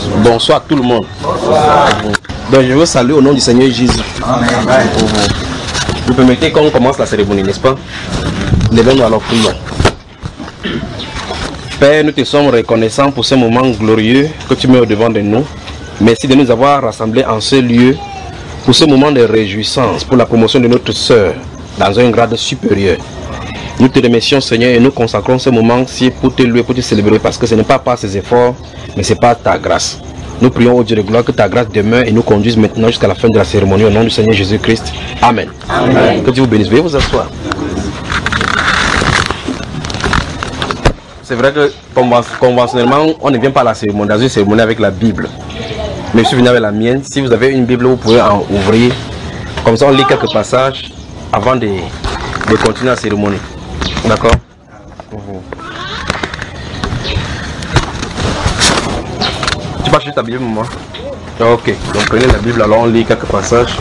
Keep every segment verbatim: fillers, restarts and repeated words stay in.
Bonsoir à tout le monde. Donc je veux saluer au nom du Seigneur Jésus. Amen. Vous permettez qu'on commence la cérémonie, n'est-ce pas? Levez-nous alors, prions. Père, nous te sommes reconnaissants pour ce moment glorieux que tu mets au devant de nous. Merci de nous avoir rassemblés en ce lieu pour ce moment de réjouissance, pour la promotion de notre sœur dans un grade supérieur. Nous te remercions, Seigneur, et nous consacrons ce moment-ci pour te louer, pour te célébrer, parce que ce n'est pas par ses efforts, mais c'est par ta grâce. Nous prions au Dieu de gloire que ta grâce demeure et nous conduise maintenant jusqu'à la fin de la cérémonie au nom du Seigneur Jésus-Christ. Amen. Amen. Que Dieu vous bénisse. Veuillez vous asseoir. C'est vrai que conventionnellement, on ne vient pas à la cérémonie, dans une cérémonie avec la Bible. Mais je suis venu avec la mienne. Si vous avez une Bible, vous pouvez en ouvrir. Comme ça, on lit quelques passages avant de, de continuer la cérémonie. D'accord? Tu vas acheter ta Bible, maman? Ok, donc prenez la Bible, alors on lit quelques passages.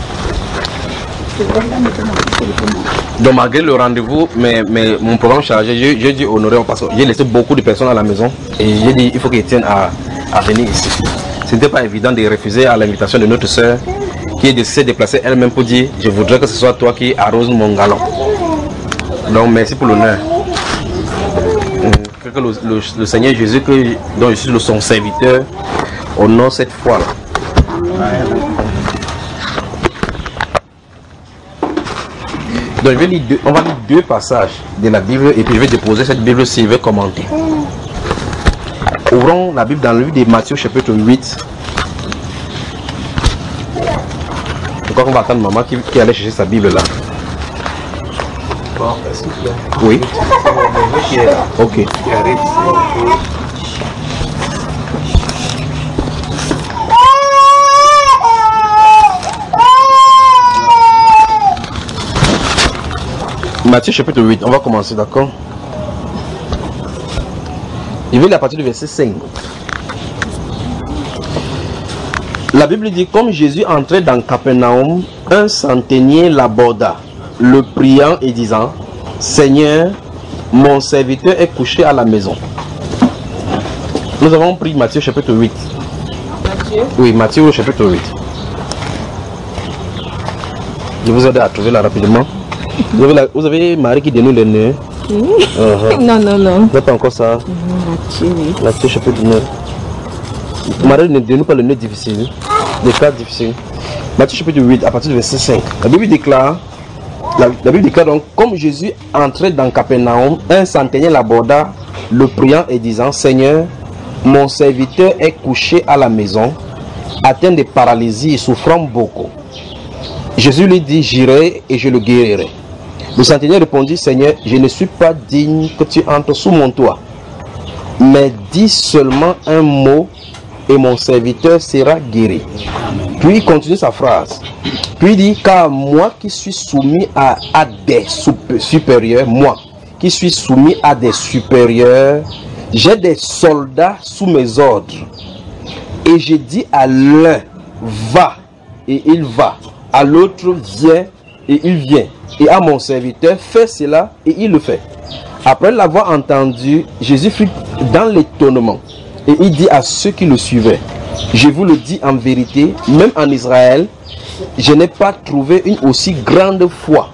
Donc malgré le rendez-vous, mais, mais mon programme chargé, j'ai dû honorer parce que j'ai laissé beaucoup de personnes à la maison et j'ai dit il faut qu'ils tiennent à, à venir ici. Ce n'était pas évident de refuser à l'invitation de notre soeur qui est de se déplacer elle-même pour dire je voudrais que ce soit toi qui arrose mon galon. Donc merci pour l'honneur. Que le, le, le Seigneur Jésus, que, dont je suis le, son serviteur, honore cette foi-là. Donc je vais lire deux, on va lire deux passages de la Bible et puis je vais déposer cette Bible si je vais commenter. Ouvrons la Bible dans le livre de Matthieu chapitre huit. Je crois qu'on va attendre maman qui, qui allait chercher sa Bible là. Oui. Ok. Matthieu chapitre huit, on va commencer, d'accord? Je vais lire à partir du verset cinq. La Bible dit, comme Jésus entrait dans Capernaum, un centenier l'aborda, le priant et disant, Seigneur, mon serviteur est couché à la maison. Nous avons pris Matthieu chapitre huit. Matthieu? Oui, Matthieu chapitre huit. Je vous aide à trouver là rapidement. Vous avez, la, vous avez Marie qui dénoue les nœuds? Mmh. Uh-huh. Non, non, non. Vous n'avez pas encore ça? Matthieu, oui. Matthieu chapitre neuf. Marie ne dénoue pas le nœud difficile. Des cas difficiles. Matthieu chapitre huit, à partir du verset cinq. La Bible déclare, la, la Bible déclare donc, comme Jésus entrait dans Capernaum, un centenier l'aborda, le priant et disant, Seigneur, mon serviteur est couché à la maison, atteint de paralysie et souffrant beaucoup. Jésus lui dit, j'irai et je le guérirai. Le centenier répondit, Seigneur, je ne suis pas digne que tu entres sous mon toit, mais dis seulement un mot et mon serviteur sera guéri. Puis il continue sa phrase. Puis il dit, car moi qui suis soumis à, à des supérieurs, moi qui suis soumis à des supérieurs, j'ai des soldats sous mes ordres. Et je dis à l'un, va, et il va. À l'autre, viens, et il vient. Et à mon serviteur, fais cela, et il le fait. Après l'avoir entendu, Jésus fut dans l'étonnement. Et il dit à ceux qui le suivaient, je vous le dis en vérité, même en Israël, je n'ai pas trouvé une aussi grande foi.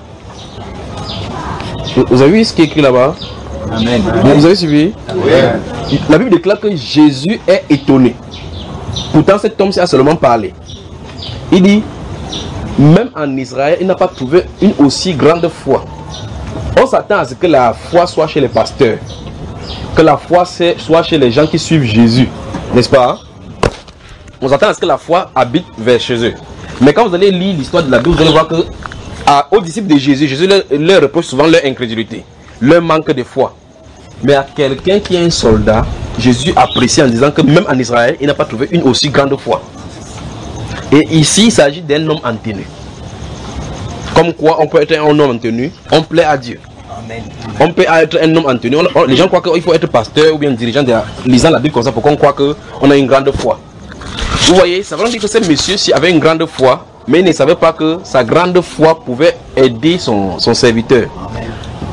Vous avez vu ce qui est écrit là-bas? Amen. Vous avez suivi? Amen. La Bible déclare que Jésus est étonné. Pourtant, cet homme a seulement parlé. Il dit, même en Israël, il n'a pas trouvé une aussi grande foi. On s'attend à ce que la foi soit chez les pasteurs, que la foi soit chez les gens qui suivent Jésus, n'est-ce pas? On s'attend à ce que la foi habite vers chez eux. Mais quand vous allez lire l'histoire de la Bible, vous allez voir que à, aux disciples de Jésus, Jésus leur, leur reproche souvent leur incrédulité, leur manque de foi. Mais à quelqu'un qui est un soldat, Jésus apprécie en disant que même en Israël, il n'a pas trouvé une aussi grande foi. Et ici, il s'agit d'un homme en tenue. Comme quoi, on peut être un homme en tenue, on plaît à Dieu. Amen. On peut être un homme en tenue. On, on, les gens croient qu'il faut être pasteur ou bien dirigeant de la, lisant la Bible comme ça pour qu'on croit qu'on a une grande foi. Vous voyez, ça veut dire que ce monsieur-ci avait une grande foi, mais il ne savait pas que sa grande foi pouvait aider son, son serviteur. Amen.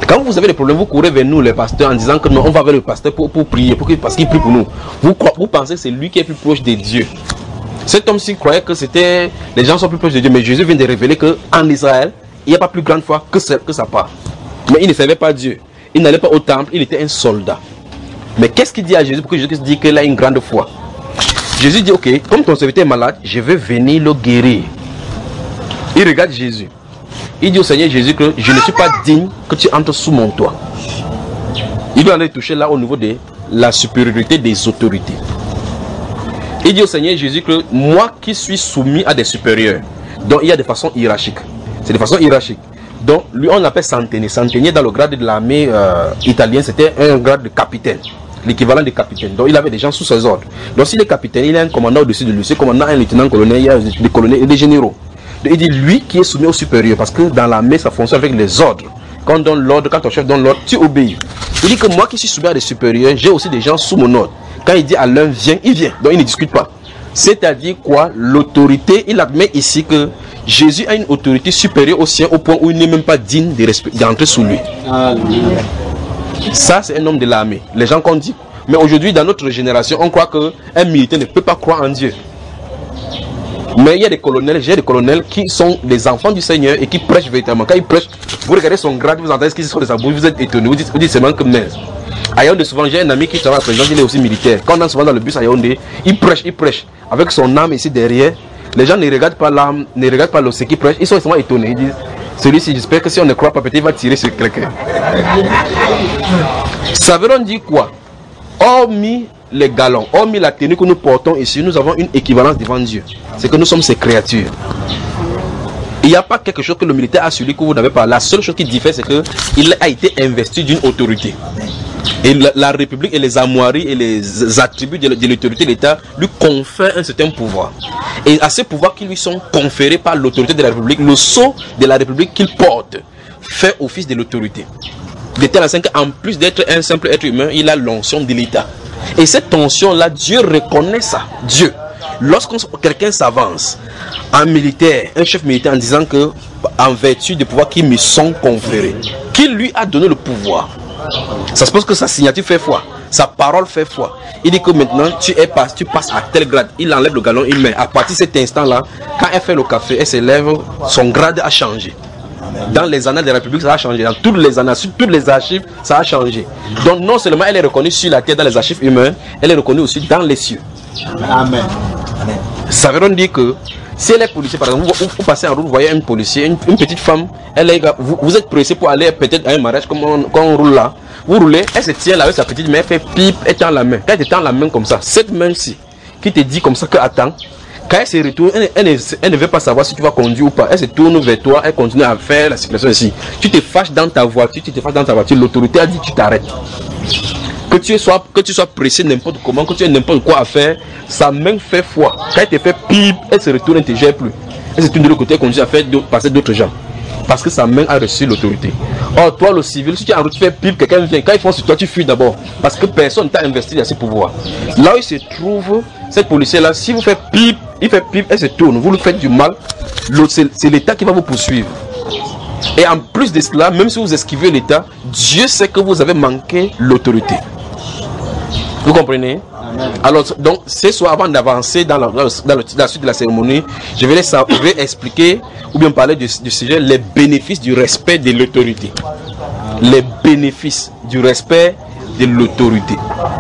Quand vous avez des problèmes, vous courez vers nous, les pasteurs, en disant que non, on va vers le pasteur pour, pour prier, pour, parce qu'il prie pour nous. Vous, vous pensez que c'est lui qui est plus proche de Dieu. Cet homme-ci croyait que c'était les gens sont plus proches de Dieu, mais Jésus vient de révéler qu'en Israël, il n'y a pas plus grande foi que, que sa part. Mais il ne servait pas Dieu. Il n'allait pas au temple, il était un soldat. Mais qu'est-ce qu'il dit à Jésus pour que Jésus dit qu'il a une grande foi? Jésus dit, ok, comme ton serviteur est malade, je vais venir le guérir. Il regarde Jésus. Il dit au Seigneur Jésus que je ne suis pas digne que tu entres sous mon toit. Il doit aller toucher là au niveau de la supériorité des autorités. Il dit au Seigneur Jésus que moi qui suis soumis à des supérieurs, donc il y a des façons hiérarchiques. C'est des façons hiérarchiques. Donc lui on l'appelle centenier. Centenier dans le grade de l'armée euh, italienne, c'était un grade de capitaine. L'équivalent de capitaine. Donc il avait des gens sous ses ordres. Donc s'il est capitaine, il a un commandant au-dessus de lui. Ce commandant, un lieutenant-colonel, il y a des colonels et des généraux. Donc il dit lui qui est soumis au supérieur. Parce que dans l'armée, ça fonctionne avec les ordres. Quand on donne l'ordre, quand ton chef donne l'ordre, tu obéis. Il dit que moi qui suis soumis à des supérieurs, j'ai aussi des gens sous mon ordre. Quand il dit à l'un viens, il vient. Donc il ne discute pas. C'est-à-dire quoi? L'autorité, il admet ici que Jésus a une autorité supérieure au sien au point où il n'est même pas digne d'entrer sous lui. Alléluia. Ça, c'est un homme de l'armée. Les gens qu'on dit. Mais aujourd'hui, dans notre génération, on croit qu'un militaire ne peut pas croire en Dieu. Mais il y a des colonels, j'ai des colonels qui sont des enfants du Seigneur et qui prêchent véritablement. Quand ils prêchent, vous regardez son grade, vous entendez ce qu'ils sont de sa bouche, vous êtes étonné, vous dites, vous dites seulement que mais. À Yaoundé, souvent, j'ai un ami qui travaille à la présidence, il est aussi militaire. Quand on est souvent dans le bus à Yaoundé, il prêche, il prêche. Avec son âme ici derrière, les gens ne regardent pas l'âme, ne regardent pas le ce qu'il prêche, ils sont extrêmement étonnés. Ils disent, celui-ci, j'espère que si on ne croit pas, peut-être il va tirer sur quelqu'un. Ça veut dire quoi? Hormis les galons, hormis la tenue que nous portons ici, nous avons une équivalence devant Dieu. C'est que nous sommes ses créatures. Il n'y a pas quelque chose que le militaire a sur lui que vous n'avez pas. La seule chose qui diffère, c'est qu'il a été investi d'une autorité. Et la, la République et les armoiries et les attributs de, de l'autorité de l'État lui confèrent un certain pouvoir. Et à ces pouvoirs qui lui sont conférés par l'autorité de la République, le sceau de la République qu'il porte fait office de l'autorité. De telle façon qu'en plus d'être un simple être humain, il a l'onction de l'État. Et cette onction-là, Dieu reconnaît ça. Dieu. Lorsque quelqu'un s'avance, un militaire, un chef militaire, en disant que, en vertu des pouvoirs qui me sont conférés, qui lui a donné le pouvoir, ça se passe que sa signature fait foi, sa parole fait foi. Il dit que maintenant tu es pas, tu passes à tel grade. Il enlève le galon, il met. À partir de cet instant-là, quand elle fait le café, elle s'élève, son grade a changé. Dans les annales de la République, ça a changé. Dans toutes les annales, sur toutes les archives, ça a changé. Donc non seulement elle est reconnue sur la terre, dans les archives humaines, elle est reconnue aussi dans les cieux. Amen. Ça veut dire que si elle est policier, par exemple, vous, vous passez en route, vous voyez un policier, une, une petite femme, elle est, vous, vous êtes pressé pour aller peut-être à un mariage, comme on, quand on roule là, vous roulez, elle se tient là avec sa petite main, elle fait pipe, elle tend la main. Quand elle te tend la main comme ça, cette main-ci, qui te dit comme ça que attends, quand elle se retourne, elle, elle, elle, elle ne veut pas savoir si tu vas conduire ou pas. Elle se tourne vers toi, elle continue à faire la circulation ici. Tu te fâches dans ta voiture, tu te fâches dans ta voiture, l'autorité a dit tu t'arrêtes. Que tu sois, que tu sois pressé n'importe comment, que tu aies n'importe quoi à faire, sa main fait foi. Quand elle te fait pipe, elle se retourne, elle ne te gère plus. Elle se tourne de l'autre côté, elle continue à faire passer d'autres gens. Parce que sa main a reçu l'autorité. Or, toi, le civil, si tu es en route, tu fais pipe, quelqu'un vient. Quand ils font sur toi, tu fuis d'abord. Parce que personne t'a investi dans ses pouvoirs. Là où il se trouve, cette policière-là, si vous faites pipe, il fait pipe, elle se tourne. Vous lui faites du mal, c'est l'État qui va vous poursuivre. Et en plus de cela, même si vous esquivez l'État, Dieu sait que vous avez manqué l'autorité. Vous comprenez? Amen. Alors, donc, ce soir, avant d'avancer dans, dans, dans la suite de la cérémonie, je vais, laisser, je vais expliquer ou bien parler du, du sujet, les bénéfices du respect de l'autorité. Les bénéfices du respect de l'autorité.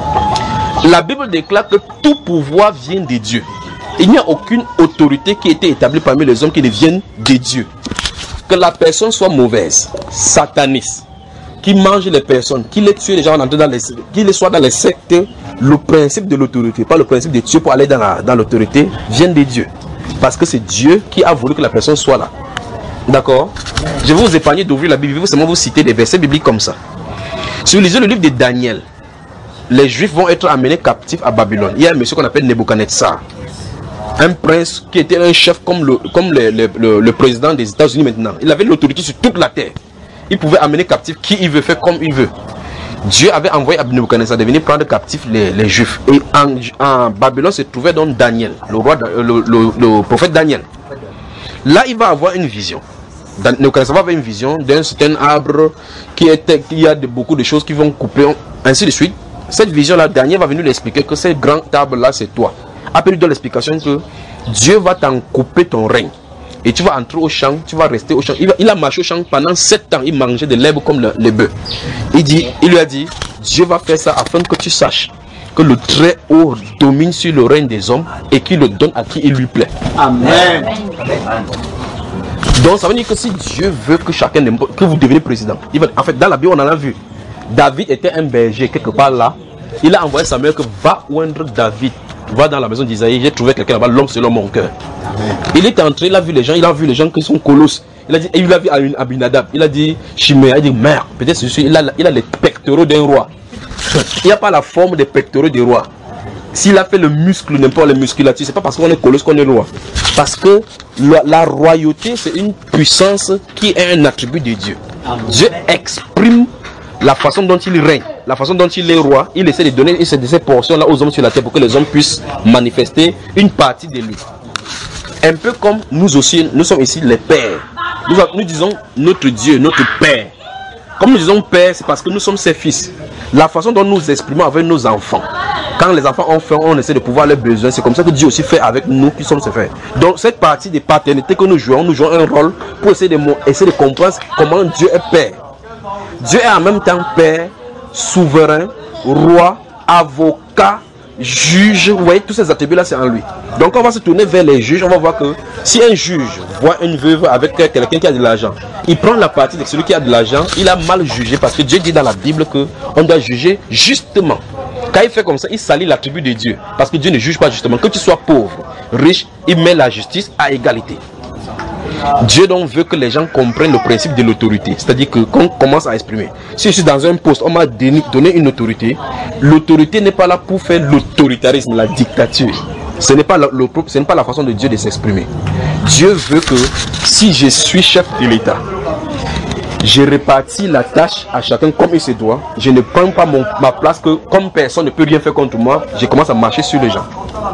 La Bible déclare que tout pouvoir vient de Dieu. Il n'y a aucune autorité qui a été établie parmi les hommes qui ne viennent de Dieu. Que la personne soit mauvaise, sataniste, qui mange les personnes, qui les tue les gens, dans les, qui les soit dans les sectes, le principe de l'autorité, pas le principe de Dieu pour aller dans l'autorité, vient de Dieu. Parce que c'est Dieu qui a voulu que la personne soit là. D'accord? Je vais vous épargner d'ouvrir la Bible, je vais seulement vous citer des versets bibliques comme ça. Si vous lisez le livre de Daniel, les Juifs vont être amenés captifs à Babylone. Il y a un monsieur qu'on appelle Nebuchadnezzar. Un prince qui était un chef comme le, comme le, le, le, le président des États-Unis maintenant. Il avait l'autorité sur toute la terre. Il pouvait amener captif qui il veut, faire comme il veut. Dieu avait envoyé Nebuchadnezzar de venir prendre captifs les, les Juifs. Et en, en Babylone se trouvait donc Daniel, le, roi, le, le, le, le prophète Daniel. Là, il va avoir une vision. Dans, Nebuchadnezzar avait une vision d'un certain arbre qui était, qui y a de, beaucoup de choses qui vont couper, ainsi de suite. Cette vision-là, Daniel va venir lui expliquer que ce grand arbre-là, c'est toi. Après, il donne l'explication que Dieu va t'en couper ton règne. Et tu vas entrer au champ, tu vas rester au champ. Il, va, il a marché au champ pendant sept ans, il mangeait de l'herbe comme le, les bœufs. Il, dit, il lui a dit, Dieu va faire ça afin que tu saches que le Très-Haut domine sur le règne des hommes et qu'il le donne à qui il lui plaît. Amen. Donc ça veut dire que si Dieu veut que chacun, que vous deveniez président, il va, en fait dans la Bible on en a vu, David était un berger quelque part là, il a envoyé Samuel que va oindre David, va dans la maison d'Isaïe, j'ai trouvé quelqu'un là-bas, l'homme selon mon cœur. Il est entré, il a vu les gens, il a vu les gens qui sont colosses, il a dit, et il a vu Abinadab, il a dit Chiméa, il a dit merde, peut-être celui-ci, il a, il a les pectoraux d'un roi. Il n'y a pas la forme des pectoraux du roi. S'il a fait le muscle, n'importe les musculatures, c'est pas parce qu'on est colosse qu'on est roi. Parce que la, la royauté, c'est une puissance qui est un attribut de Dieu. Dieu exprime la façon dont il règne, la façon dont il est roi. Il essaie de donner ces, ces portions-là aux hommes sur la terre pour que les hommes puissent manifester une partie de lui. Un peu comme nous aussi, nous sommes ici les pères. Nous, nous disons notre Dieu, notre Père. Comme nous disons Père, c'est parce que nous sommes ses fils. La façon dont nous exprimons avec nos enfants, quand les enfants ont faim, on essaie de pouvoir leurs besoins. C'est comme ça que Dieu aussi fait avec nous qui sommes ses frères. Donc cette partie de paternité que nous jouons, nous jouons un rôle pour essayer de, essayer de comprendre comment Dieu est Père. Dieu est en même temps Père, souverain, roi, avocat, juge. Vous voyez, tous ces attributs-là, c'est en lui. Donc on va se tourner vers les juges. On va voir que si un juge voit une veuve avec quelqu'un qui a de l'argent, il prend la partie de celui qui a de l'argent, il a mal jugé parce que Dieu dit dans la Bible qu'on doit juger justement. Quand il fait comme ça, il salit l'attribut de Dieu. Parce que Dieu ne juge pas justement. Que tu sois pauvre, riche, il met la justice à égalité. Dieu donc veut que les gens comprennent le principe de l'autorité. C'est-à-dire que quand on commence à exprimer. Si je suis dans un poste, on m'a donné une autorité. L'autorité n'est pas là pour faire l'autoritarisme, la dictature. Ce n'est pas la, le, ce n'est pas la façon de Dieu de s'exprimer. Dieu veut que si je suis chef de l'État, je répartis la tâche à chacun comme il se doit. Je ne prends pas mon, ma place que comme personne ne peut rien faire contre moi, je commence à marcher sur les gens.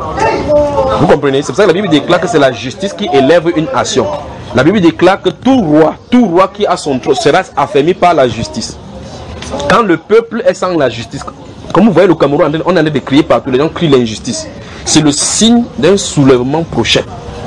Vous comprenez? C'est pour ça que la Bible déclare que c'est la justice qui élève une nation. La Bible déclare que tout roi, tout roi qui a son trône sera affermi par la justice. Quand le peuple est sans la justice, comme vous voyez le Cameroun, on en est de crier partout, les gens crient l'injustice. C'est le signe d'un soulèvement prochain.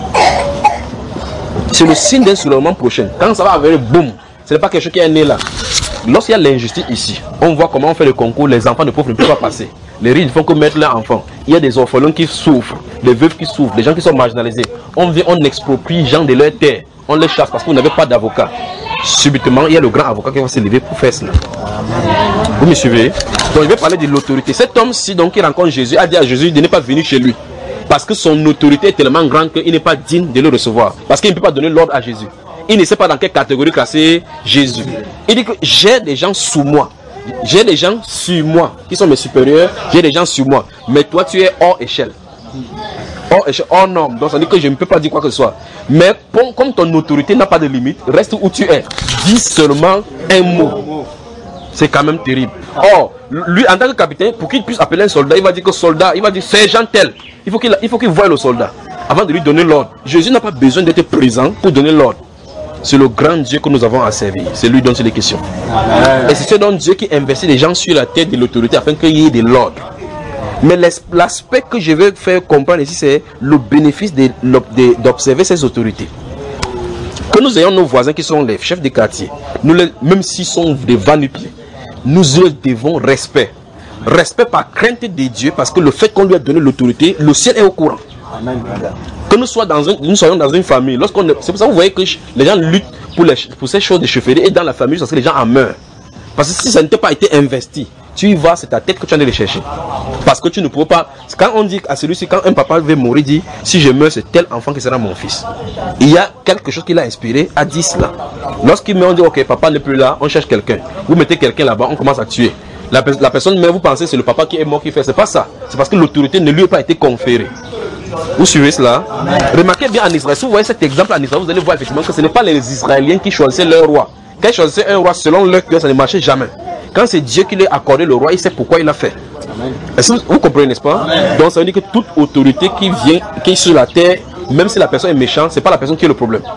C'est le signe d'un soulèvement prochain. Quand ça va avoir boum, ce n'est pas quelque chose qui est né là. Lorsqu'il y a l'injustice ici, on voit comment on fait le concours, les enfants de pauvres ne peuvent pas passer. Les riches ne font que mettre leurs enfants. Il y a des orphelins qui souffrent, des veuves qui souffrent, des gens qui sont marginalisés. On vient, on exproprie les gens de leur terre, on les chasse parce que vous n'avez pas d'avocat. Subitement, il y a le grand avocat qui va se lever pour faire cela. Vous me suivez? Donc, je vais parler de l'autorité. Cet homme-ci, donc, qui rencontre Jésus, a dit à Jésus de ne pas venir chez lui. Parce que son autorité est tellement grande qu'il n'est pas digne de le recevoir. Parce qu'il ne peut pas donner l'ordre à Jésus. Il ne sait pas dans quelle catégorie classer Jésus. Il dit que j'ai des gens sous moi. J'ai des gens sur moi qui sont mes supérieurs. J'ai des gens sur moi. Mais toi, tu es hors échelle. Hors échelle, hors norme. Donc, ça veut dire que je ne peux pas dire quoi que ce soit. Mais pour, comme ton autorité n'a pas de limite, reste où tu es. Dis seulement un mot. C'est quand même terrible. Or, lui, en tant que capitaine, pour qu'il puisse appeler un soldat, il va dire que soldat, il va dire sergent tel. Il faut qu'il il faut qu'il voie le soldat avant de lui donner l'ordre. Jésus n'a pas besoin d'être présent pour donner l'ordre. C'est le grand Dieu que nous avons à servir. C'est lui dont c'est les questions. Amen. Et c'est ce dont Dieu qui investit les gens sur la tête de l'autorité afin qu'il y ait de l'ordre. Mais l'aspect que je veux faire comprendre ici, c'est le bénéfice d'observer ces autorités. Que nous ayons nos voisins qui sont les chefs de quartier, nous les, même s'ils sont des va-nu-pieds, nous leur devons respect. Respect par crainte de Dieu, parce que le fait qu'on lui a donné l'autorité, le ciel est au courant. Amen. Que nous, soyons dans un, nous soyons dans une famille, lorsqu'on, c'est pour ça que vous voyez que les gens luttent pour, les, pour ces choses de chefferie, et dans la famille, parce que les gens en meurent. Parce que si ça n'était pas été investi, tu y vas, c'est ta tête que tu en es les chercher. Parce que tu ne peux pas. Quand on dit à celui-ci, quand un papa veut mourir, dit si je meurs, c'est tel enfant qui sera mon fils. Il y a quelque chose qui l'a inspiré à dire cela. Lorsqu'il meurt, on dit ok, papa n'est plus là, on cherche quelqu'un. Vous mettez quelqu'un là-bas, on commence à tuer. La, la personne meurt, vous pensez c'est le papa qui est mort qui fait. C'est pas ça. C'est parce que l'autorité ne lui a pas été conférée. Vous suivez cela? Amen. Remarquez bien en Israël, si vous voyez cet exemple en Israël, vous allez voir effectivement que ce n'est pas les Israéliens qui choisissaient leur roi. Quand ils choisissaient un roi selon leur cœur, ça ne marchait jamais. Quand c'est Dieu qui lui a accordé le roi, il sait pourquoi il l'a fait. Est-ce que vous, vous comprenez, n'est-ce pas? Amen. Donc ça veut dire que toute autorité qui vient, qui est sur la terre, même si la personne est méchante, ce n'est pas la personne qui est le problème.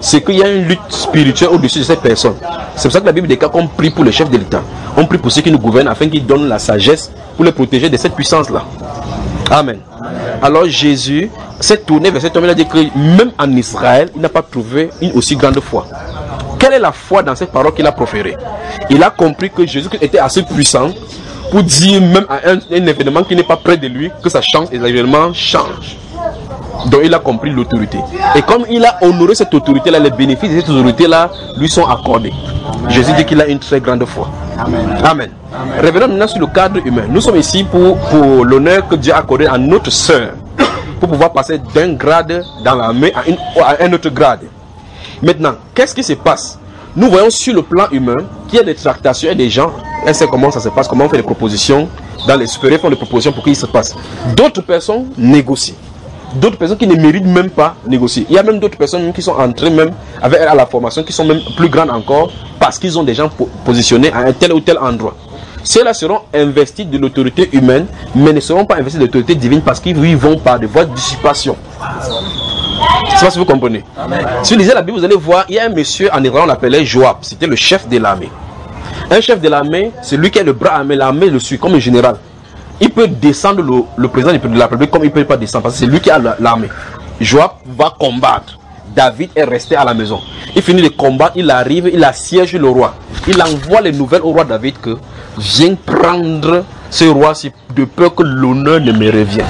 c'est qu'il y a une lutte spirituelle au-dessus de cette personne. C'est pour ça que la Bible déclare qu'on prie pour le chef de l'État. On prie pour ceux qui nous gouvernent afin qu'ils donnent la sagesse pour les protéger de cette puissance-là. Amen. Alors Jésus s'est tourné vers cet homme, il a dit que même en Israël, il n'a pas trouvé une aussi grande foi. Quelle est la foi dans cette parole qu'il a proférée? Il a compris que Jésus était assez puissant pour dire même à un, un événement qui n'est pas près de lui que ça change et l'événement change. Donc il a compris l'autorité. Et comme il a honoré cette autorité-là, les bénéfices de cette autorité-là lui sont accordés. Amen. Jésus dit qu'il a une très grande foi. Amen. Amen. Amen. Revenons maintenant sur le cadre humain. Nous sommes ici pour, pour l'honneur que Dieu a accordé à notre sœur, pour pouvoir passer d'un grade dans l'armée à, à un autre grade. Maintenant, qu'est-ce qui se passe? Nous voyons sur le plan humain qu'il y a des tractations et des gens, elle sait comment ça se passe, comment on fait des propositions, dans les supérieurs font des propositions pour qu'il se passe. D'autres personnes négocient. D'autres personnes qui ne méritent même pas négocier. Il y a même d'autres personnes qui sont entrées même avec elle à la formation, qui sont même plus grandes encore, parce qu'ils ont des gens positionnés à un tel ou tel endroit. Ceux-là seront investis de l'autorité humaine, mais ne seront pas investis de l'autorité divine parce qu'ils vont par des voies de dissipation. Je ne sais pas si vous comprenez. Amen. Si vous lisez la Bible, vous allez voir, il y a un monsieur en Israël, on l'appelait Joab, c'était le chef de l'armée. Un chef de l'armée, c'est lui qui a le bras armé, l'armée le suit comme un général. Il peut descendre le, le président de la République comme il ne peut pas descendre parce que c'est lui qui a l'armée. Joab va combattre. David est resté à la maison. Il finit de combattre, il arrive, il assiège le roi. Il envoie les nouvelles au roi David que viens prendre ce roi-ci de peur que l'honneur ne me revienne.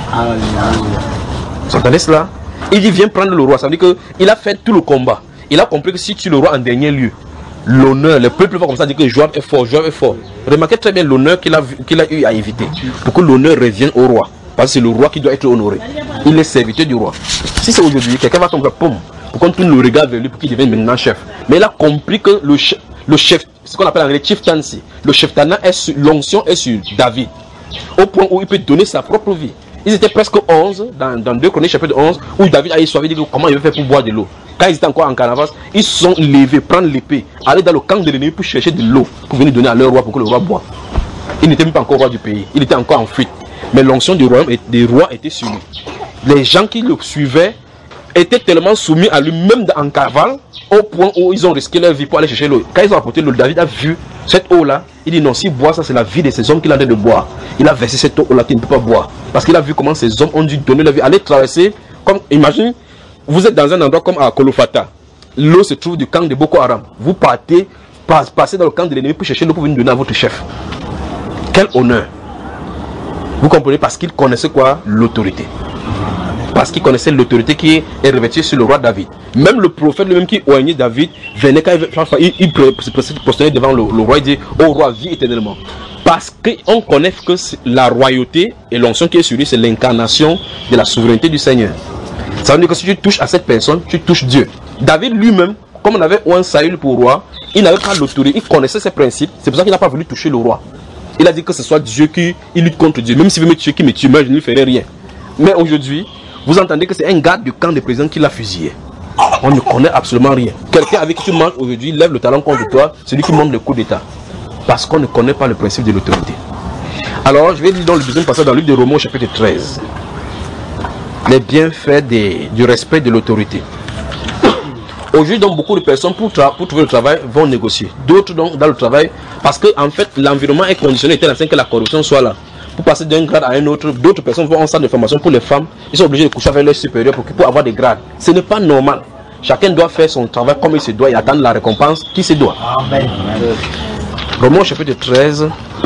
Vous entendez cela? Il dit viens prendre le roi. Ça veut dire qu'il a fait tout le combat. Il a compris que si tu es le roi en dernier lieu, l'honneur, le peuple va comme ça dire que Joab est fort, Joab est fort. Remarquez très bien l'honneur qu'il a, qu'il a eu à éviter. Pour que l'honneur revienne au roi. Parce que c'est le roi qui doit être honoré. Il est serviteur du roi. Si c'est aujourd'hui, quelqu'un va tomber, poum, pour qu'on tourne le regard vers lui pour qu'il devienne maintenant chef. Mais il a compris que le chef, le chef ce qu'on appelle en anglais chieftaincy, le chieftainat est sur, l'onction est sur David. Au point où il peut donner sa propre vie. Ils étaient presque onze, dans, dans deux Chroniques chapitre onze, où David a eu soif, il dit comment il veut faire pour boire de l'eau. Quand ils étaient encore en Canavas, ils se sont levés, prendre l'épée, aller dans le camp de l'ennemi pour chercher de l'eau, pour venir donner à leur roi pour que le roi boive. Il n'était même pas encore roi du pays, il était encore en fuite. Mais l'onction du royaume des rois était sur lui. Les gens qui le suivaient étaient tellement soumis à lui, même en cavale, au point où ils ont risqué leur vie pour aller chercher l'eau. Quand ils ont apporté l'eau, David a vu cette eau-là, il dit non, si boire ça, c'est la vie de ces hommes qu'il a de boire. Il a versé cette eau-là qu'il ne peut pas boire. Parce qu'il a vu comment ces hommes ont dû donner leur vie, aller traverser, comme, imagine, vous êtes dans un endroit comme à Kolofata. L'eau se trouve du camp de Boko Haram. Vous partez, passez dans le camp de l'ennemi pour chercher l'eau pour venir donner à votre chef. Quel honneur! Vous comprenez? Parce qu'il connaissait quoi? L'autorité. Parce qu'il connaissait l'autorité qui est revêtue sur le roi David. Même le prophète lui-même qui oignait David, venait quand il, il, il se prosternait devant le, le roi, il dit oh roi, vis éternellement. Parce qu'on connaît que la royauté et l'onction qui est sur lui, c'est l'incarnation de la souveraineté du Seigneur. Ça veut dire que si tu touches à cette personne, tu touches Dieu. David lui-même, comme on avait un Saül pour roi, il n'avait pas l'autorité, il connaissait ses principes. C'est pour ça qu'il n'a pas voulu toucher le roi. Il a dit que ce soit Dieu qui il lutte contre Dieu. Même s'il veut me tuer, qui me tue, moi je ne lui ferai rien. Mais aujourd'hui, vous entendez que c'est un garde du camp des présidents qui l'a fusillé. On ne connaît absolument rien. Quelqu'un avec qui tu manges aujourd'hui lève le talon contre toi, celui qui monte le coup d'état. Parce qu'on ne connaît pas le principe de l'autorité. Alors, je vais dire dans le deuxième passage dans le livre de Romains, chapitre treize. Les bienfaits des, du respect de l'autorité. Aujourd'hui, donc, beaucoup de personnes pour, pour trouver le travail vont négocier. D'autres donc dans le travail, parce que en fait, l'environnement est conditionné tel que la corruption soit là. Pour passer d'un grade à un autre, d'autres personnes vont en centre de formation pour les femmes. Ils sont obligés de coucher avec leurs supérieurs pour, pour avoir des grades. Ce n'est pas normal. Chacun doit faire son travail comme il se doit et attendre la récompense qui se doit. Amen. Romains chapitre treize.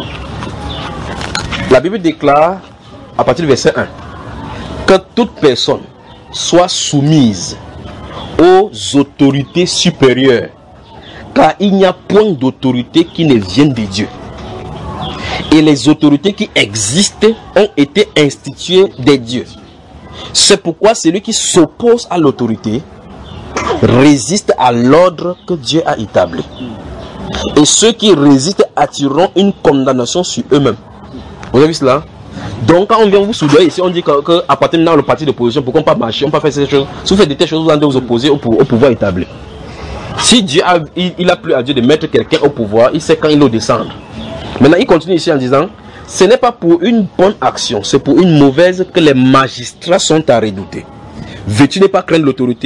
La Bible déclare à partir du verset un que toute personne soit soumise aux autorités supérieures, car il n'y a point d'autorité qui ne vienne de Dieu. Et les autorités qui existent ont été instituées des dieux. C'est pourquoi celui qui s'oppose à l'autorité résiste à l'ordre que Dieu a établi. Et ceux qui résistent attireront une condamnation sur eux-mêmes. Vous avez vu cela? Donc quand on vient vous souder ici, on dit qu'à que, partir de maintenant le parti d'opposition, pourquoi on ne peut pas marcher, on ne peut pas faire ces choses. Si vous faites de telles choses, vous allez vous opposer au, au pouvoir établi. Si Dieu a, il, il a plu à Dieu de mettre quelqu'un au pouvoir, il sait quand il doit descendre. Maintenant il continue ici en disant, ce n'est pas pour une bonne action, c'est pour une mauvaise que les magistrats sont à redouter. Veux-tu ne pas craindre l'autorité?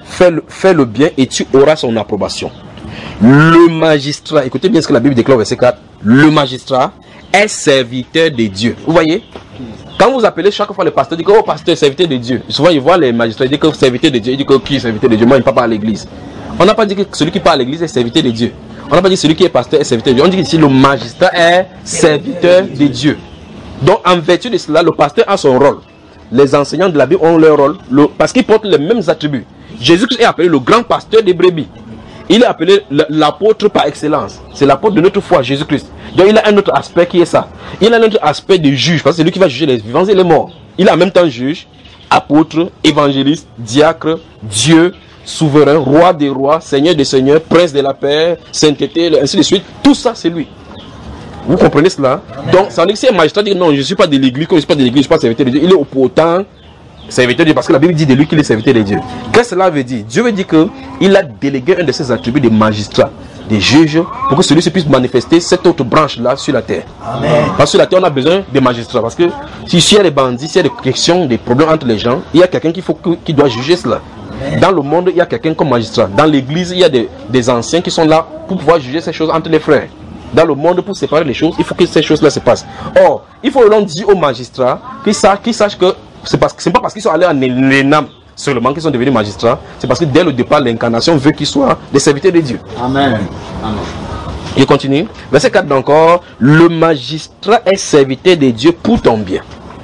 fais le, fais le bien et tu auras son approbation. Le magistrat, écoutez bien ce que la Bible déclare au verset quatre, le magistrat est serviteur de Dieu. Vous voyez? Quand vous appelez chaque fois le pasteur, dit que oh pasteur, serviteur de Dieu. Souvent il voit les magistrats, il dit que serviteur de Dieu, il dit que qui est serviteur de Dieu? Moi, il ne parle pas à l'église. On n'a pas dit que celui qui parle à l'église est serviteur de Dieu. On n'a pas dit que celui qui est pasteur est serviteur de Dieu. On dit ici le magistrat est serviteur de Dieu. Donc en vertu de cela, le pasteur a son rôle. Les enseignants de la Bible ont leur rôle, le, parce qu'ils portent les mêmes attributs. Jésus-Christ est appelé le grand pasteur des brebis. Il est appelé l'apôtre par excellence. C'est l'apôtre de notre foi, Jésus-Christ. Donc il a un autre aspect qui est ça. Il a un autre aspect de juge, parce que c'est lui qui va juger les vivants et les morts. Il est en même temps juge, apôtre, évangéliste, diacre, Dieu, souverain, roi des rois, seigneur des seigneurs, prince de la paix, sainteté, ainsi de suite. Tout ça, c'est lui. Vous comprenez cela? Donc, ça veut dire que si un magistrat dit non, je ne suis pas de l'église, comme je ne suis pas de l'église, je ne suis pas serviteur de Dieu, il est au pourtant serviteur de Dieu, parce que la Bible dit de lui qu'il est serviteur de Dieu. Qu'est-ce que cela veut dire? Dieu veut dire qu'il a délégué un de ses attributs de magistrat, de juge, pour que celui-ci puisse manifester cette autre branche-là sur la terre. Amen. Parce que sur la terre, on a besoin de magistrats. Parce que si il y a des bandits, s'il y a des questions, des problèmes entre les gens, il y a quelqu'un qui, faut, qui doit juger cela. Amen. Dans le monde, il y a quelqu'un comme magistrat. Dans l'église, il y a des, des anciens qui sont là pour pouvoir juger ces choses entre les frères. Dans le monde, pour séparer les choses, il faut que ces choses-là se passent. Or, il faut l'on dire aux magistrats qu'ils sachent, qu'ils sachent que c'est parce que c'est pas parce qu'ils sont allés en Énam seulement qu'ils sont devenus magistrats, c'est parce que dès le départ, l'incarnation veut qu'ils soient des serviteurs de Dieu. Amen. Amen. Il continue. Verset quatre encore. Le magistrat est serviteur de Dieu pour ton bien.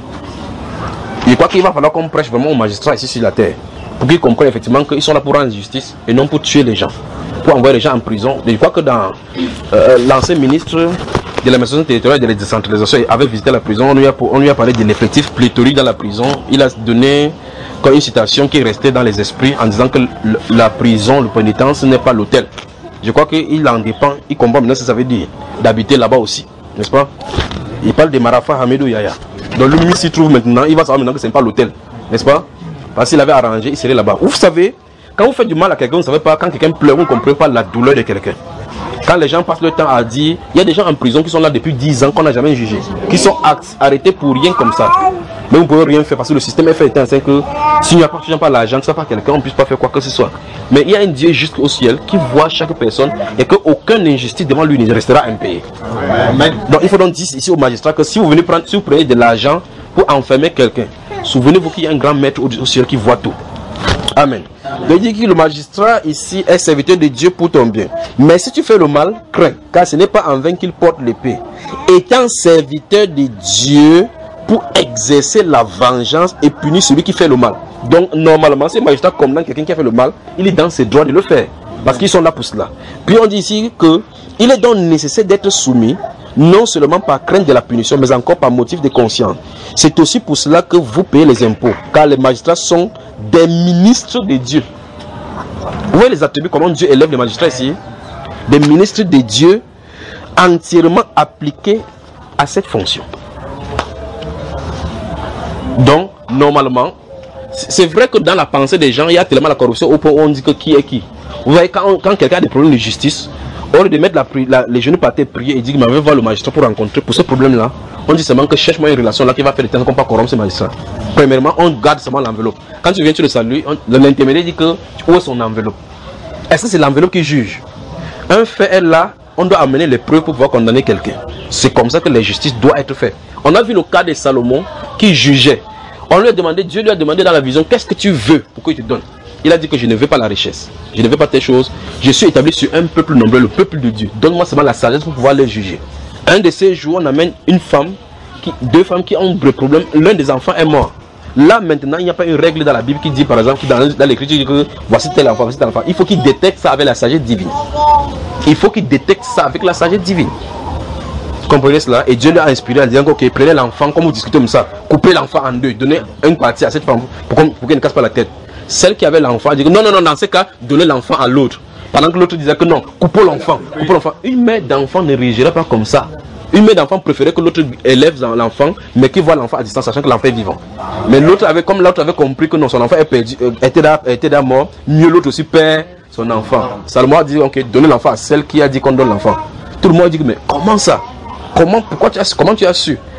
Je crois qu'il va falloir qu'on prêche vraiment aux magistrats ici sur la terre, pour qu'ils comprennent effectivement qu'ils sont là pour rendre justice et non pour tuer les gens, pour envoyer les gens en prison. Je crois que dans euh, l'ancien ministre de la l'administration territoriale et de la décentralisation avait visité la prison, on lui a, on lui a parlé de l'effectif pléthorique dans la prison. Il a donné comme une citation qui est restée dans les esprits en disant que le, la prison, le pénitence, ce n'est pas l'hôtel. Je crois qu'il en dépend, il comprend maintenant ce que ça veut dire d'habiter là-bas aussi, n'est-ce pas? Il parle de Marafa Hamidou Yaya. Donc lui, s'il trouve maintenant, il va savoir maintenant que ce n'est pas l'hôtel, n'est-ce pas? Parce qu'il avait arrangé, il serait là-bas. Vous savez, quand vous faites du mal à quelqu'un, vous ne savez pas, quand quelqu'un pleure, vous ne comprenez pas la douleur de quelqu'un. Quand les gens passent le temps à dire, il y a des gens en prison qui sont là depuis dix ans qu'on n'a jamais jugé, qui sont arrêtés pour rien comme ça. Mais vous ne pouvez rien faire parce que le système est fait ainsi que s'il n'y a pas, pas l'argent, que ça pas quelqu'un, on ne puisse pas faire quoi que ce soit. Mais il y a un Dieu juste au ciel qui voit chaque personne et qu'aucune injustice devant lui ne restera impayée. Donc il faut donc dire ici au magistrat que si vous venez prendre, si vous prenez de l'argent pour enfermer quelqu'un, souvenez-vous qu'il y a un grand maître au ciel qui voit tout. Amen. Donc il dit que le magistrat ici est serviteur de Dieu pour ton bien. Mais si tu fais le mal, crains, car ce n'est pas en vain qu'il porte l'épée. Étant serviteur de Dieu pour exercer la vengeance et punir celui qui fait le mal. Donc normalement, ces magistrats condamnent quelqu'un qui a fait le mal, il est dans ses droits de le faire. Parce qu'ils sont là pour cela. Puis on dit ici que il est donc nécessaire d'être soumis, non seulement par crainte de la punition, mais encore par motif de conscience. C'est aussi pour cela que vous payez les impôts, car les magistrats sont des ministres de Dieu. Vous voyez les attributs, comment Dieu élève les magistrats ici? Des ministres de Dieu entièrement appliqués à cette fonction. Donc, normalement, c'est vrai que dans la pensée des gens, il y a tellement la corruption au point où on dit que qui est qui. Vous voyez, quand, quand quelqu'un a des problèmes de justice, au lieu de mettre la, la, les genoux par terre, prier et dire qu'il m'avait voir le magistrat pour rencontrer pour ce problème-là, on dit seulement que cherche-moi une relation là qui va faire le temps qu'on ne peut pas corrompre ce magistrat. Premièrement, on garde seulement l'enveloppe. Quand tu viens, tu le salues, l'intermédiaire dit que où est son enveloppe? Est-ce que c'est l'enveloppe qui juge? Un fait est là, on doit amener les preuves pour pouvoir condamner quelqu'un. C'est comme ça que la justice doit être faite. On a vu le cas de Salomon qui jugeait. On lui a demandé, Dieu lui a demandé dans la vision, qu'est-ce que tu veux pour qu'il te donne? Il a dit que je ne veux pas la richesse, je ne veux pas tes choses. Je suis établi sur un peuple nombreux, le peuple de Dieu. Donne-moi seulement la sagesse pour pouvoir les juger. Un de ces jours, on amène une femme, qui, deux femmes qui ont des problèmes. L'un des enfants est mort. Là maintenant, il n'y a pas une règle dans la Bible qui dit, par exemple, dans, dans l'écriture, que voici tel enfant, voici tel enfant. Il faut qu'il détecte ça avec la sagesse divine. Il faut qu'il détecte ça avec la sagesse divine. Vous comprenez cela? Et Dieu lui a inspiré en disant, ok, prenez l'enfant, comme vous discutez comme ça, coupez l'enfant en deux, donnez une partie à cette femme pour, pour qu'elle ne casse pas la tête. Celle qui avait l'enfant dit non, non, non, dans ce cas, donnez l'enfant à l'autre. Pendant que l'autre disait que non, coupez l'enfant. Coupez l'enfant. Une mère d'enfant ne réagirait pas comme ça. Une mère d'enfant préférait que l'autre élève l'enfant, mais qu'il voit l'enfant à distance, sachant que l'enfant est vivant. Mais l'autre avait, comme l'autre avait compris que non, son enfant est perdu, était là, était là mort, mieux l'autre aussi perd son enfant. Salomon a dit, ok, donnez l'enfant à celle qui a dit qu'on donne l'enfant. Tout le monde dit, mais comment ça? Comment, pourquoi tu as, comment tu as su?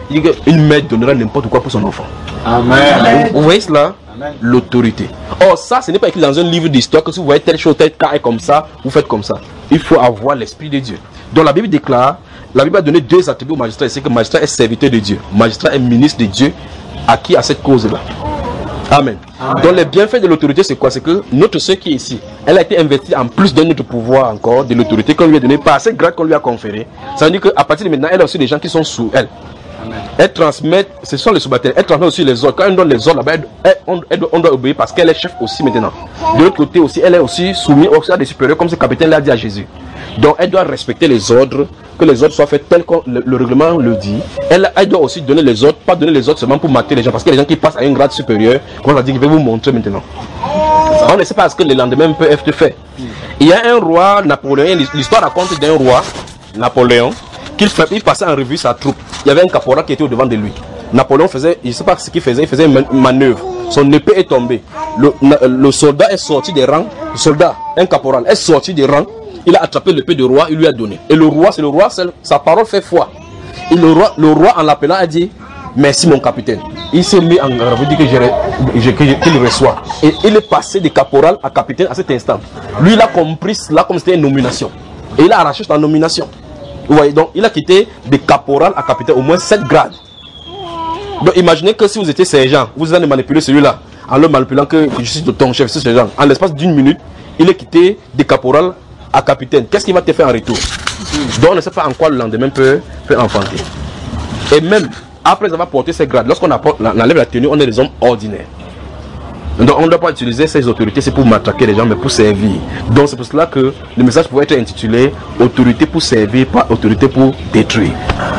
Il dit qu'une mère donnera n'importe quoi pour son enfant. Amen. Vous, vous voyez cela? L'autorité. Or ça, ce n'est pas écrit dans un livre d'histoire que si vous voyez telle chose, tel cas est comme ça, vous faites comme ça. Il faut avoir l'esprit de Dieu. Donc la Bible déclare, la Bible a donné deux attributs au magistrat. C'est que le magistrat est serviteur de Dieu. Le magistrat est ministre de Dieu, acquis à cette cause-là. Amen. Amen. Donc les bienfaits de l'autorité, c'est quoi? C'est que notre sœur qui est ici, elle a été investie en plus de notre pouvoir encore, de l'autorité qu'on lui a donnée par cette grade qu'on lui a conférée. Ça veut dire qu'à partir de maintenant, elle a aussi des gens qui sont sous elle. Amen. Elle transmet, ce sont les subalternes, elle transmet aussi les ordres. Quand elle donne les ordres là-bas, elle, on, elle, on doit obéir parce qu'elle est chef aussi maintenant. De l'autre côté aussi, elle est aussi soumise à des supérieurs comme ce capitaine l'a dit à Jésus. Donc elle doit respecter les ordres, que les ordres soient faits tels que le, le règlement le dit. Elle, elle doit aussi donner les ordres, pas donner les ordres seulement pour mater les gens, parce qu'il y a des gens qui passent à un grade supérieur, qu'on va dire qu'il va vous montrer maintenant. On ne sait pas ce que le lendemain peut être fait. Il y a un roi Napoléon, l'histoire raconte d'un roi Napoléon, qu'il il passait en revue sa troupe. Il y avait un caporal qui était au devant de lui. Napoléon faisait, je ne sais pas ce qu'il faisait, il faisait une manœuvre. Son épée est tombée. Le, le soldat est sorti des rangs. Le soldat, un caporal, est sorti des rangs. Il a attrapé l'épée du roi, il lui a donné. Et le roi, c'est le roi, sa parole fait foi. Et le roi, le roi en l'appelant a dit, merci mon capitaine. Il s'est mis en garde, il dit que qu'il reçoit. Et il est passé de caporal à capitaine à cet instant. Lui, il a compris cela comme c'était une nomination. Et il a arraché sa nomination. Vous voyez, donc il a quitté de caporal à capitaine, au moins sept grades. Donc imaginez que si vous étiez sergent, vous allez manipuler celui-là, en le manipulant que, que je suis ton chef, c'est sergent. En l'espace d'une minute, il est quitté de caporal à capitaine. Qu'est-ce qu'il va te faire en retour? Donc on ne sait pas en quoi le lendemain peut, peut enfanter. Et même après avoir porté ces grades, lorsqu'on enlève la tenue, on est des hommes ordinaires. Donc on ne doit pas utiliser ces autorités, c'est pour matraquer les gens, mais pour servir. Donc c'est pour cela que le message pourrait être intitulé autorité pour servir, pas autorité pour détruire.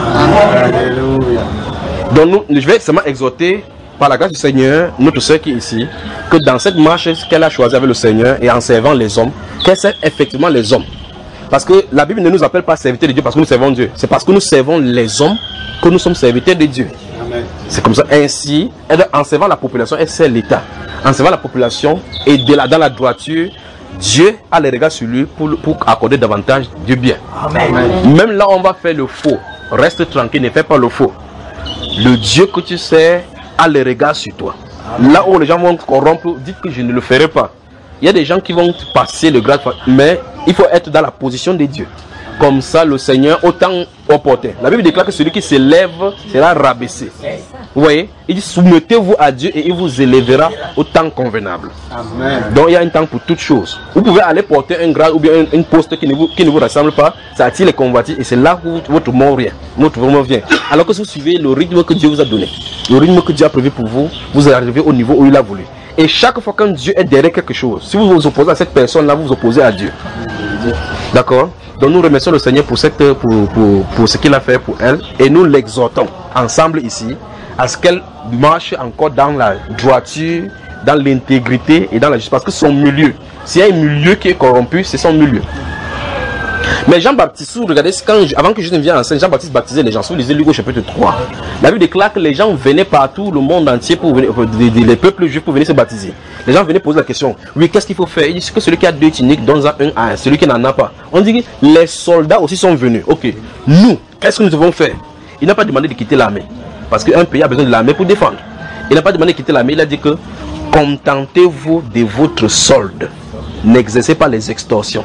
Alléluia. Donc nous, je vais seulement exhorter par la grâce du Seigneur, notre soeur qui est ici, que dans cette marche qu'elle a choisie avec le Seigneur et en servant les hommes, qu'elle serve effectivement les hommes. Parce que la Bible ne nous appelle pas serviteurs de Dieu parce que nous servons Dieu. C'est parce que nous servons les hommes que nous sommes serviteurs de Dieu. C'est comme ça. Ainsi, elle, en servant la population, elle sert l'État. En servant la population et de la, dans la droiture, Dieu a les regards sur lui pour, pour accorder davantage de bien. Amen. Même là, on va faire le faux. Reste tranquille, ne fais pas le faux. Le Dieu que tu sers a les regards sur toi. Amen. Là où les gens vont te corrompre, dites que je ne le ferai pas. Il y a des gens qui vont passer le grade, mais il faut être dans la position de Dieu. Comme ça, le Seigneur, autant emporté. La Bible déclare que celui qui s'élève sera rabaissé. Vous voyez? Il dit soumettez-vous à Dieu et il vous élèvera au temps convenable. Amen. Donc il y a un temps pour toutes choses. Vous pouvez aller porter un grade ou bien un, un poste qui ne, vous, qui ne vous ressemble pas. Ça attire les convoitises et c'est là où votre mort vient. Votre mort vient. Alors que si vous suivez le rythme que Dieu vous a donné, le rythme que Dieu a prévu pour vous, vous arrivez au niveau où il a voulu. Et chaque fois que Dieu est derrière quelque chose, si vous vous opposez à cette personne-là, vous vous opposez à Dieu. D'accord? Donc nous remercions le Seigneur pour, cette, pour, pour, pour ce qu'il a fait pour elle. Et nous l'exhortons ensemble ici à ce qu'elle marche encore dans la droiture, dans l'intégrité et dans la justice. Parce que son milieu, s'il y a un milieu qui est corrompu, c'est son milieu. Mais Jean-Baptiste, regardez, quand, avant que Jésus ne vienne en scène, Jean-Baptiste baptisait les gens. Si vous lisez Luc au chapitre trois, la Bible déclare que les gens venaient partout, le monde entier, pour venir, les peuples juifs pour venir se baptiser. Les gens venaient poser la question, oui, qu'est-ce qu'il faut faire? Il dit que celui qui a deux tuniques donne un à un, celui qui n'en a pas. On dit que les soldats aussi sont venus. Ok, nous, qu'est-ce que nous devons faire? Il n'a pas demandé de quitter l'armée, parce qu'un pays a besoin de l'armée pour défendre. Il n'a pas demandé de quitter l'armée, il a dit que contentez-vous de votre solde, n'exercez pas les extorsions.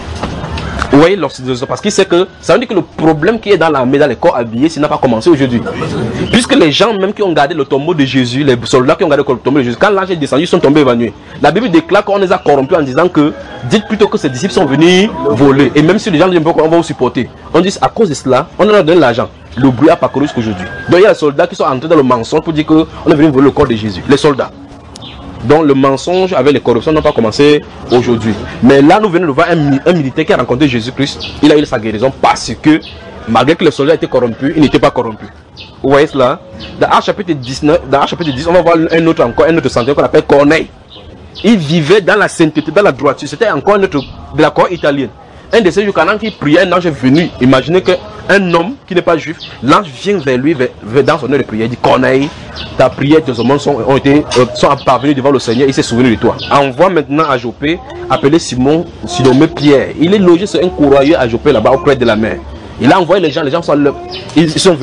Oui, parce qu'il sait que ça veut dire que le problème qui est dans l'armée, dans les corps habillés, ça n'a pas commencé aujourd'hui. Puisque les gens même qui ont gardé le tombeau de Jésus, les soldats qui ont gardé le tombeau de Jésus, quand l'ange est descendu, ils sont tombés évanouis. La Bible déclare qu'on les a corrompus en disant que, dites plutôt que ces disciples sont venus voler. Et même si les gens disent on va vous supporter, on dit à cause de cela, on leur a donné l'argent. Le bruit a parcouru jusqu'aujourd'hui. Donc il y a les soldats qui sont entrés dans le mensonge pour dire qu'on est venu voler le corps de Jésus. Les soldats. Donc le mensonge avec les corruptions n'ont pas commencé aujourd'hui. Mais là nous venons de voir un, un militaire qui a rencontré Jésus-Christ. Il a eu sa guérison parce que malgré que le soldat était corrompu, il n'était pas corrompu. Vous voyez cela? Dans Actes chapitre dix-neuf, dans Actes chapitre dix, on va voir un autre encore, un autre centurion qu'on appelle Corneille. Il vivait dans la sainteté, dans la droiture. C'était encore un autre de la cour italienne. Un de ces jours, quand il priait, un ange est venu. Imaginez qu'un homme qui n'est pas juif, l'ange vient vers lui, vers, vers, dans son heure de prière. Il dit Corneille, ta prière, tes hommes sont, ont été, sont parvenus devant le Seigneur. Il s'est souvenu de toi. Envoie maintenant à Jopé, appelé Simon, surnommé Pierre. Il est logé sur un courroyeur à Jopé, là-bas, auprès de la mer. Il a envoyé les gens, les gens sont, ils sont venus.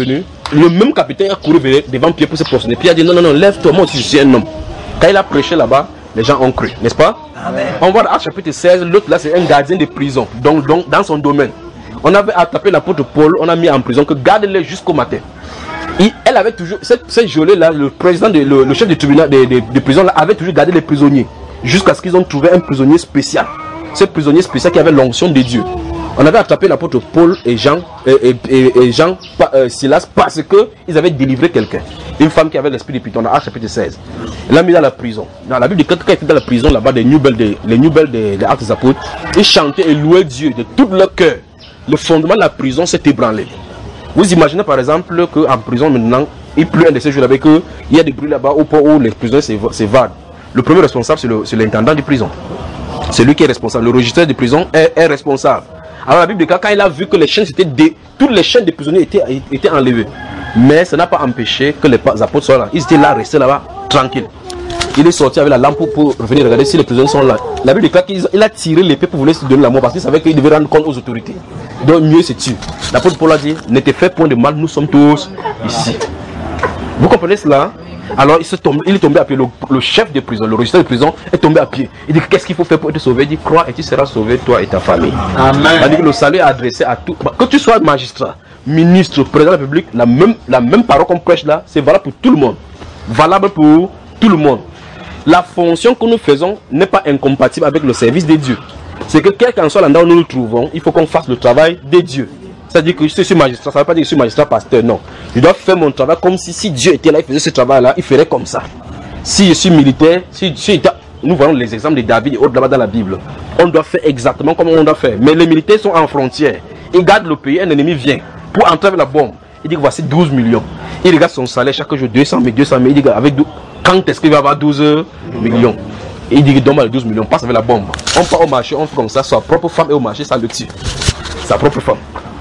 le même capitaine a couru devant Pierre pour se prosterner. Pierre a dit non, non, non, lève-toi, moi aussi je suis un homme. Quand il a prêché là-bas, les gens ont cru, n'est-ce pas? Amen. On voit dans Actes chapitre seize, l'autre là c'est un gardien de prison, donc, donc dans son domaine. On avait attrapé l'apôtre Paul, on a mis en prison, que garde-le jusqu'au matin. Et elle avait toujours, cette, cette journée là, le président, de, le, le chef du tribunal de, de, de prison là, avait toujours gardé les prisonniers, jusqu'à ce qu'ils ont trouvé un prisonnier spécial. Ce prisonnier spécial qui avait l'onction de Dieu. On avait attrapé l'apôtre Paul et Jean, et, et, et Jean, euh, Silas, parce que ils avaient délivré quelqu'un. Une femme qui avait l'esprit de Python, dans Actes chapitre seize. Elle l'a mis dans la prison. Dans la Bible, quand il était dans la prison, là-bas, des nouvelles des, les nouvelles des, des Actes des Apôtres, ils chantaient et louaient Dieu de tout leur cœur. Le fondement de la prison s'est ébranlé. Vous imaginez par exemple qu'en prison maintenant, il pleut un de ces jours là-bas, qu'il y a des bruits là-bas au point où les prisonniers s'évadent. Le premier responsable, c'est l'intendant de prison. C'est lui qui est responsable. Le registre de prison est, est responsable. Alors la Bible, quand il a vu que les chaînes étaient dé... toutes les chaînes des prisonniers étaient, étaient enlevées. Mais ça n'a pas empêché que les apôtres soient là. Ils étaient là, restés là-bas, tranquilles. Il est sorti avec la lampe pour revenir regarder si les prisonniers sont là. La Bible dit qu'il a tiré l'épée pour vouloir se donner la mort parce qu'il savait qu'il devait rendre compte aux autorités. Donc mieux se tue. L'apôtre Paul a dit, ne te fais point de mal, nous sommes tous ici. Vous comprenez cela? Alors il, se tombe, il est tombé à pied, le, le chef de prison, le régisseur de prison est tombé à pied. Il dit, qu'est-ce qu'il faut faire pour te sauver? Il dit, crois et tu seras sauvé, toi et ta famille. Amen. Il dit que le salut est adressé à tout. Que tu sois magistrat, ministre, président de la République, la même, la même parole qu'on prêche là, c'est valable pour tout le monde. Valable pour tout le monde. La fonction que nous faisons n'est pas incompatible avec le service de Dieu. C'est que quel qu'en soit l'endroit où nous nous trouvons, il faut qu'on fasse le travail de Dieu. C'est-à-dire que je suis magistrat, ça ne veut pas dire que je suis magistrat pasteur, non. Je dois faire mon travail comme si, si Dieu était là, il faisait ce travail-là, il ferait comme ça. Si je suis militaire, si, si nous voyons les exemples de David et autres là-bas dans la Bible, on doit faire exactement comme on doit faire. Mais les militaires sont en frontière, ils gardent le pays, un ennemi vient pour entrer avec la bombe. Il dit que voici douze millions. Il regarde son salaire chaque jour, deux cent mille, deux cent mille, il dit qu'avec quand est-ce qu'il va avoir douze millions? Et il dit que donne les douze millions, passe avec la bombe. On part au marché, on fait comme ça, sa propre femme est au marché, ça le tue. Sa propre femme.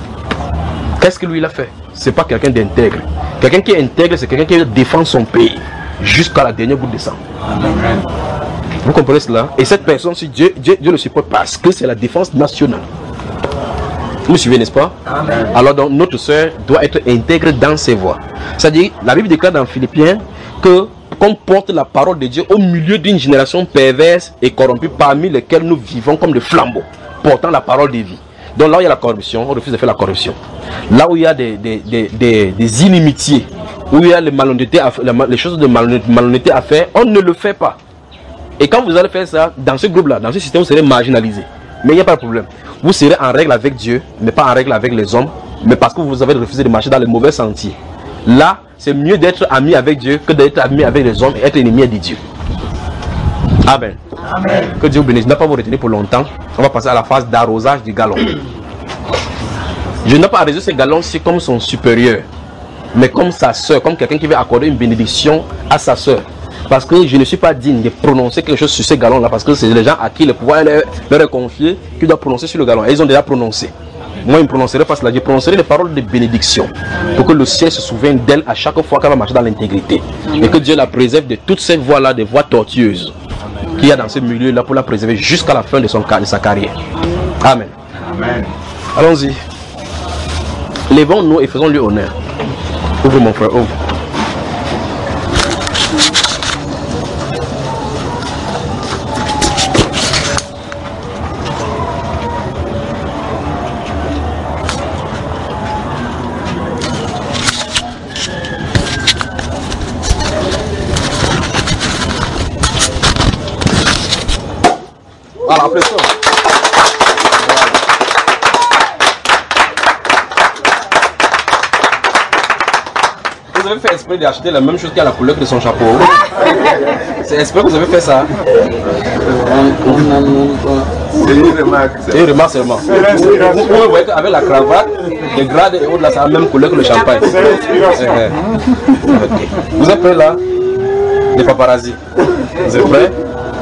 Qu'est-ce que lui il a fait? C'est pas quelqu'un d'intègre. Quelqu'un qui est intègre, c'est quelqu'un qui défend son pays jusqu'à la dernière goutte de sang. Amen. Vous comprenez cela? Et cette personne, si Dieu, Dieu, Dieu le supporte parce que c'est la défense nationale. Vous me suivez, n'est-ce pas? Amen. Alors donc, notre soeur doit être intègre dans ses voies. C'est-à-dire, la Bible déclare dans Philippiens que qu'on porte la parole de Dieu au milieu d'une génération perverse et corrompue parmi lesquelles nous vivons comme des flambeaux, portant la parole de vie. Donc là où il y a la corruption, on refuse de faire la corruption. Là où il y a des, des, des, des, des inimitiés, où il y a les, malhonnêtetés à, les choses de malhonnêteté à faire, on ne le fait pas. Et quand vous allez faire ça, dans ce groupe-là, dans ce système, vous serez marginalisé. Mais il n'y a pas de problème. Vous serez en règle avec Dieu, mais pas en règle avec les hommes, mais parce que vous avez refusé de marcher dans les mauvais sentiers. Là, c'est mieux d'être ami avec Dieu que d'être ami avec les hommes et être ennemi de Dieu. Amen. Amen. Que Dieu vous bénisse. Je ne vais pas vous retenir pour longtemps. On va passer à la phase d'arrosage du gallon. Je n'ai pas arrosé ce gallon-ci comme son supérieur, mais comme sa soeur, comme quelqu'un qui veut accorder une bénédiction à sa soeur. Parce que je ne suis pas digne de prononcer quelque chose sur ce gallon-là, parce que c'est les gens à qui le pouvoir leur, leur est confié qui doivent prononcer sur le gallon. Et ils ont déjà prononcé. Moi, je ne prononcerai pas cela. Je prononcerai les paroles de bénédiction pour que le ciel se souvienne d'elle à chaque fois qu'elle va marcher dans l'intégrité. Et que Dieu la préserve de toutes ces voies-là, des voies tortueuses qu'il y a dans ce milieu-là, pour la préserver jusqu'à la fin de, son, de sa carrière. Amen. Amen. Allons-y. Levons-nous et faisons-lui honneur. Ouvre mon frère, ouvre. Voilà, après ça. Vous avez fait exprès d'acheter la même chose qu'à la couleur de son chapeau. C'est exprès que vous avez fait ça. C'est une remarque. C'est une remarque seulement. Vous voyez qu'avec la cravate, les grades et autres là, c'est la même couleur que le champagne. C'est l'inspiration. Okay. Vous êtes prêts là? Les paparazzi. Vous êtes prêts?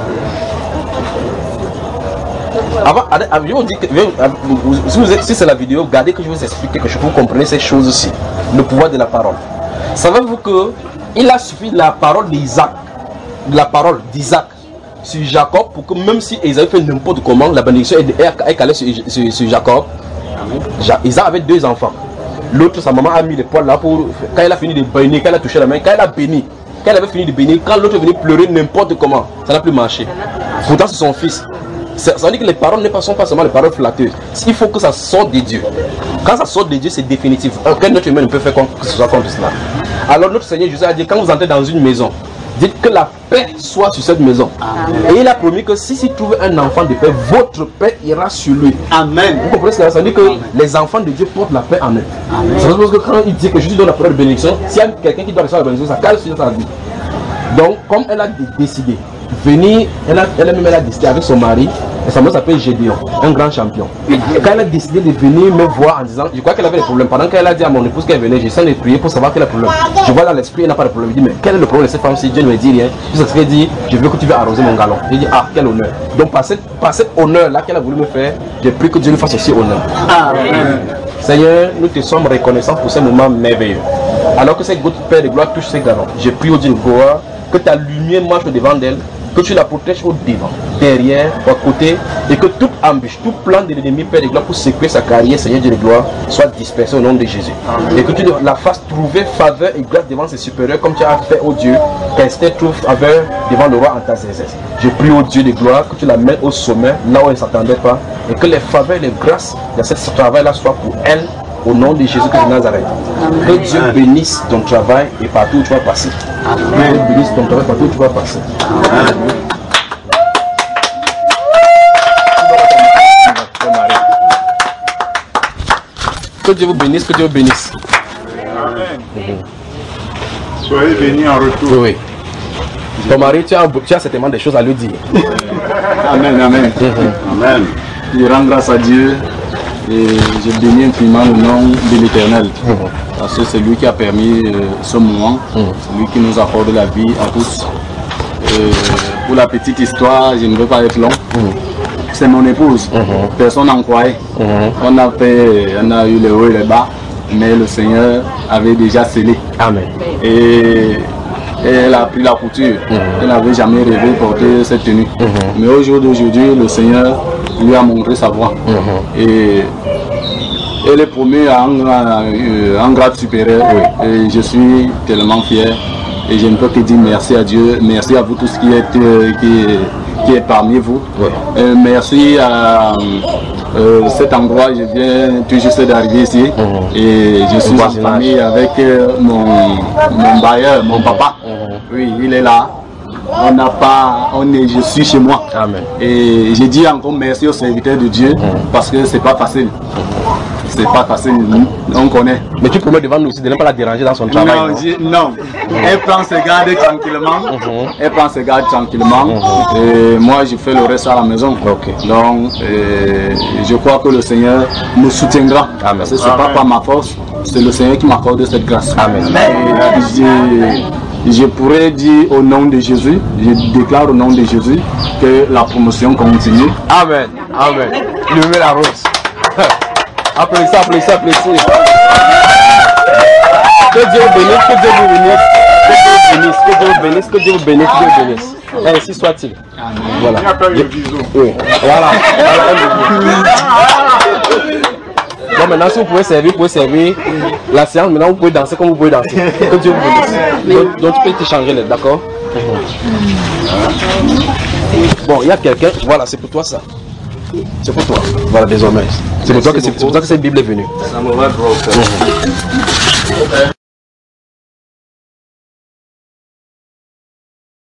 Avant, je vous dis que, si, vous êtes, si c'est la vidéo, gardez que je vous explique quelque chose pour que vous compreniez ces choses-ci. Le pouvoir de la parole. Savez-vous que il a suffi de la parole d'Isaac, de la parole d'Isaac sur Jacob, pour que même si Isaïe fait n'importe comment, la bénédiction est calée sur, sur, sur Jacob. Isaac avait deux enfants. L'autre, sa maman a mis les poils là pour. Quand elle a fini de bénir, quand elle a touché la main, quand elle a béni, quand elle avait fini de bénir, quand l'autre venait pleurer n'importe comment, ça n'a plus marché. Pourtant, c'est son fils. Ça veut dire que les paroles ne sont pas seulement les paroles flatteuses. Il faut que ça sorte de Dieu. Quand ça sort de Dieu, c'est définitif. Aucun autre humain ne peut faire que ce soit contre cela. Alors notre Seigneur Jésus a dit, quand vous entrez dans une maison, dites que la paix soit sur cette maison. Amen. Et il a promis que si il trouve un enfant de paix, votre paix ira sur lui. Amen. Vous comprenez cela? Ça veut dire que Amen. Les enfants de Dieu portent la paix en eux. C'est parce que quand il dit que Jésus donne la parole de bénédiction, s'il y a quelqu'un qui doit recevoir la bénédiction, ça cale sur sa vie. Donc, comme elle a décidé, venir, elle a, elle a même elle a décidé avec son mari, et sa mère s'appelle Gédéon, un grand champion. Et quand elle a décidé de venir me voir en disant, je crois qu'elle avait des problèmes, pendant qu'elle a dit à mon épouse qu'elle venait, j'essaie de prier pour savoir quel est le problème. Je vois dans l'esprit, elle n'a pas de problème. Je dis, mais quel est le problème de cette femme si Dieu ne me dit rien? Je sais dit, je veux que tu viennes arroser mon galon. Je dis, ah, quel honneur. Donc par, cette, par cet honneur-là qu'elle a voulu me faire, j'ai pris que Dieu nous fasse aussi honneur. Amen. Seigneur, nous te sommes reconnaissants pour ces moments merveilleux. Alors que cette goutte Père de gloire touche ces galons, j'ai pris au Dieu de gloire que ta lumière marche devant d'elle, que tu la protèges au devant, derrière, à côté, et que toute embûche, tout plan de l'ennemi, Père de gloire, pour sécuriser sa carrière, Seigneur Dieu de gloire, soit dispersé au nom de Jésus. Amen. Et que tu la fasses trouver faveur et grâce devant ses supérieurs, comme tu as fait, au Dieu, qu'Esther trouve faveur devant le roi Artaxerxès. Je prie au Dieu de gloire que tu la mettes au sommet, là où elle ne s'attendait pas, et que les faveurs et les grâces de ce travail-là soient pour elle, au nom de Jésus-Christ de Nazareth. Amen. Que Dieu bénisse ton travail et partout où tu vas passer. Amen. Que Dieu bénisse ton travail partout où tu vas passer. Amen. Que Dieu vous bénisse, que Dieu vous bénisse. Amen. Mm-hmm. Soyez bénis en retour. Oui. Ton mari, tu as, tu as certainement des choses à lui dire. Amen, amen. Mm-hmm. Amen. Je rends grâce à Dieu. Et je bénis infiniment le nom de l'Éternel, mmh. parce que c'est lui qui a permis euh, ce moment, mmh. c'est lui qui nous accorde la vie à tous. Et pour la petite histoire, je ne veux pas être long, mmh. c'est mon épouse, mmh. personne n'en croyait. Mmh. On, a fait, on a eu les hauts et les bas, mais le Seigneur avait déjà scellé. Amen. Et, et elle a pris la couture, mmh. elle n'avait jamais rêvé de porter cette tenue. Mmh. Mais au jour d'aujourd'hui, le Seigneur lui a montré sa voie. Mmh. Et elle est promue à un, un, un grade supérieur. Oui. Et je suis tellement fier. Et je ne peux que dire merci à Dieu. Merci à vous tous qui êtes, qui, qui êtes parmi vous. Oui. Et merci à euh, cet endroit. Je viens tout juste d'arriver ici. Mmh. Et je suis en famille avec mon, mon bailleur, mon papa. Mmh. Oui, il est là. On n'a pas, on est, je suis chez moi. Amen. Et je dis encore merci aux serviteurs de Dieu, mmh. parce que c'est pas facile. C'est pas facile, on connaît. Mais tu promets devant nous aussi de ne pas la déranger dans son travail. Non, non, non. Mmh. Elle prend ses gardes tranquillement. Mmh. Elle prend ses gardes tranquillement. Mmh. Et moi, je fais le reste à la maison. Okay. Donc, euh, je crois que le Seigneur nous soutiendra. Amen. Ce n'est pas par ma force, c'est le Seigneur qui m'accorde cette grâce. Amen. Et je pourrais dire au nom de Jésus, je déclare au nom de Jésus que la promotion continue. Amen. Amen. Il me met la rose. Applaudissez, applaudissez, applaudissez. Que Dieu vous bénisse, que Dieu vous bénisse, que Dieu vous bénisse, que Dieu vous bénisse, que Dieu vous bénisse, que Dieu vous bénisse. Ainsi soit-il. Voilà. Oui. Voilà. Bon, maintenant, si vous pouvez servir, vous pouvez servir la séance. Maintenant, vous pouvez danser comme vous pouvez danser. Que Dieu vous bénisse. Donc, donc tu peux t'échanger là, d'accord? Bon, il y a quelqu'un. Voilà, c'est pour toi ça. C'est pour toi. Voilà, désormais. C'est pour toi que cette Bible est venue. Ça me va trop.